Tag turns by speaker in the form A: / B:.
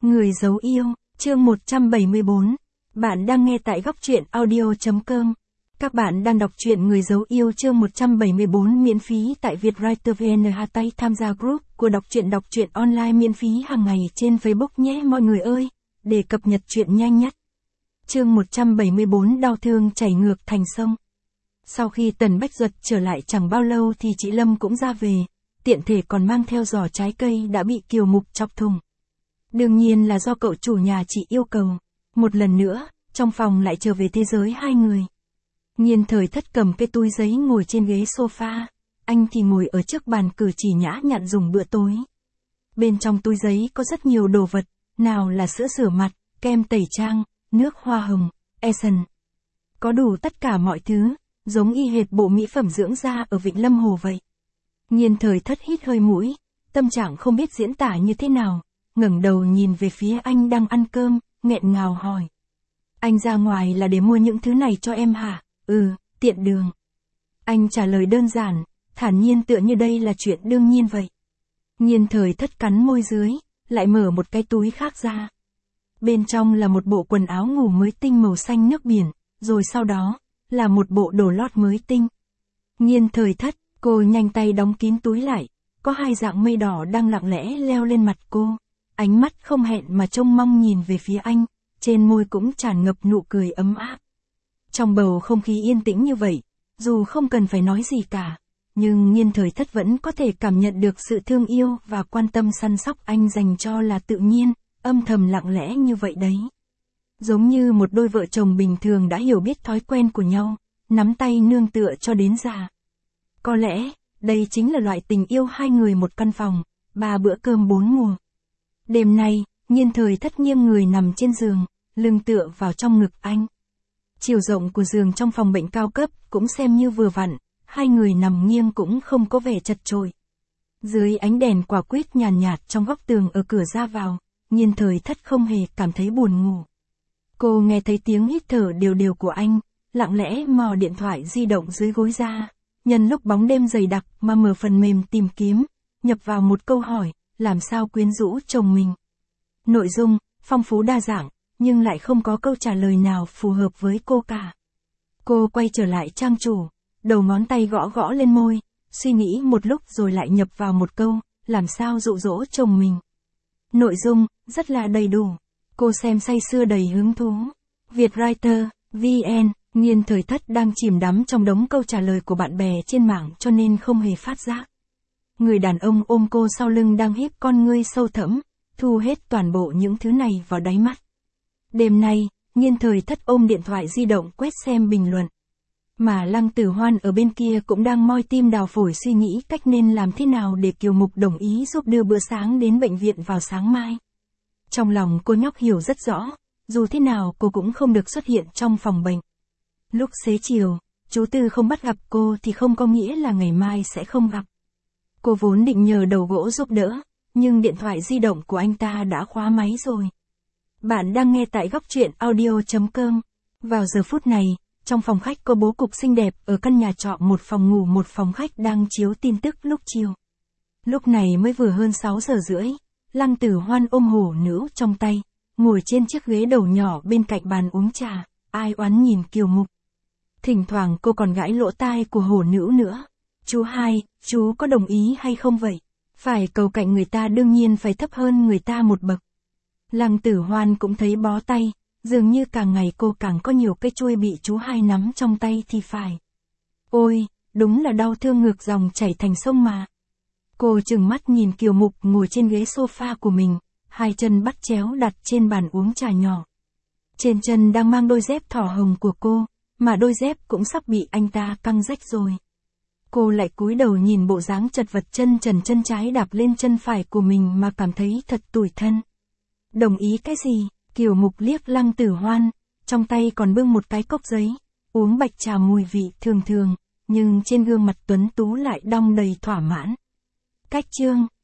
A: Người giấu yêu, chương 174. Bạn đang nghe tại góc truyện audio.com. Các bạn đang đọc truyện Người giấu yêu chương 174 miễn phí tại Vietwriter VN. Tay tham gia group của đọc truyện online miễn phí hàng ngày trên Facebook nhé mọi người ơi, để cập nhật truyện nhanh nhất. Chương 174 đau thương chảy ngược thành sông. Sau khi Tần Bách Duật trở lại chẳng bao lâu thì chị Lâm cũng ra về, tiện thể còn mang theo giỏ trái cây đã bị Kiều Mục chọc thùng. Đương nhiên là do cậu chủ nhà chị yêu cầu. Một lần nữa, trong phòng lại trở về thế giới hai người. Nhiên Thời Thất cầm cái túi giấy ngồi trên ghế sofa, anh thì ngồi ở trước bàn cử chỉ nhã nhặn dùng bữa tối. Bên trong túi giấy có rất nhiều đồ vật, nào là sữa rửa mặt, kem tẩy trang, nước hoa hồng, essence. Có đủ tất cả mọi thứ, giống y hệt bộ mỹ phẩm dưỡng da ở Vịnh Lâm Hồ vậy. Nhiên Thời Thất hít hơi mũi, tâm trạng không biết diễn tả như thế nào, ngẩng đầu nhìn về phía anh đang ăn cơm, nghẹn ngào hỏi. Anh ra ngoài là để mua những thứ này cho em hả? Ừ, tiện đường. Anh trả lời đơn giản, thản nhiên tựa như đây là chuyện đương nhiên vậy. Nhiên Thời Thất cắn môi dưới, lại mở một cái túi khác ra. Bên trong là một bộ quần áo ngủ mới tinh màu xanh nước biển, rồi sau đó, là một bộ đồ lót mới tinh. Nhiên Thời Thất, cô nhanh tay đóng kín túi lại, có hai dạng mây đỏ đang lặng lẽ leo lên mặt cô. Ánh mắt không hẹn mà trông mong nhìn về phía anh, trên môi cũng tràn ngập nụ cười ấm áp. Trong bầu không khí yên tĩnh như vậy, dù không cần phải nói gì cả, nhưng Nhiên Thời Thất vẫn có thể cảm nhận được sự thương yêu và quan tâm săn sóc anh dành cho là tự nhiên, âm thầm lặng lẽ như vậy đấy. Giống như một đôi vợ chồng bình thường đã hiểu biết thói quen của nhau, nắm tay nương tựa cho đến già. Có lẽ, đây chính là loại tình yêu hai người một căn phòng, 3 bữa cơm 4 mùa. Đêm nay, Nhiên Thời Thất nghiêng người nằm trên giường, lưng tựa vào trong ngực anh. Chiều rộng của giường trong phòng bệnh cao cấp cũng xem như vừa vặn, hai người nằm nghiêng cũng không có vẻ chật chội. Dưới ánh đèn quả quýt nhàn nhạt trong góc tường ở cửa ra vào, Nhiên Thời Thất không hề cảm thấy buồn ngủ. Cô nghe thấy tiếng hít thở đều đều của anh, lặng lẽ mò điện thoại di động dưới gối ra, nhân lúc bóng đêm dày đặc mà mở phần mềm tìm kiếm, nhập vào một câu hỏi. Làm sao quyến rũ chồng mình? Nội dung, phong phú đa dạng, nhưng lại không có câu trả lời nào phù hợp với cô cả. Cô quay trở lại trang chủ, đầu ngón tay gõ gõ lên môi, suy nghĩ một lúc rồi lại nhập vào một câu, làm sao dụ dỗ chồng mình. Nội dung, rất là đầy đủ. Cô xem say sưa đầy hứng thú. Vietwriter, VN, Nhiên Thời Thất đang chìm đắm trong đống câu trả lời của bạn bè trên mạng cho nên không hề phát giác. Người đàn ông ôm cô sau lưng đang híp con ngươi sâu thẫm, thu hết toàn bộ những thứ này vào đáy mắt. Đêm nay, Nhiên Thời Thất ôm điện thoại di động quét xem bình luận. Mà Lăng Tử Hoan ở bên kia cũng đang moi tim đào phổi suy nghĩ cách nên làm thế nào để Kiều Mục đồng ý giúp đưa bữa sáng đến bệnh viện vào sáng mai. Trong lòng cô nhóc hiểu rất rõ, dù thế nào cô cũng không được xuất hiện trong phòng bệnh. Lúc xế chiều, chú Tư không bắt gặp cô thì không có nghĩa là ngày mai sẽ không gặp. Cô vốn định nhờ đầu gỗ giúp đỡ, nhưng điện thoại di động của anh ta đã khóa máy rồi. Bạn đang nghe tại góc truyện audio.com. Vào giờ phút này, trong phòng khách có bố cục xinh đẹp ở căn nhà trọ một phòng ngủ một phòng khách đang chiếu tin tức lúc chiều. Lúc này mới vừa hơn 6 giờ rưỡi, Lăng Tử Hoan ôm hổ nữ trong tay, ngồi trên chiếc ghế đầu nhỏ bên cạnh bàn uống trà, ai oán nhìn Kiều Mục. Thỉnh thoảng cô còn gãi lỗ tai của hổ nữ nữa. Chú hai, chú có đồng ý hay không vậy? Phải cầu cạnh người ta đương nhiên phải thấp hơn người ta một bậc. Lăng Tử Hoan cũng thấy bó tay, dường như càng ngày cô càng có nhiều cái chuôi bị chú hai nắm trong tay thì phải. Ôi, đúng là đau thương ngược dòng chảy thành sông mà. Cô trừng mắt nhìn Kiều Mục ngồi trên ghế sofa của mình, hai chân bắt chéo đặt trên bàn uống trà nhỏ. Trên chân đang mang đôi dép thỏ hồng của cô, mà đôi dép cũng sắp bị anh ta căng rách rồi. Cô lại cúi đầu nhìn bộ dáng chật vật chân trần chân trái đạp lên chân phải của mình mà cảm thấy thật tủi thân. Đồng ý cái gì? Kiều Mục liếc Lăng Tử Hoan, trong tay còn bưng một cái cốc giấy, uống bạch trà mùi vị thường thường, nhưng trên gương mặt tuấn tú lại đong đầy thỏa mãn. Cách chương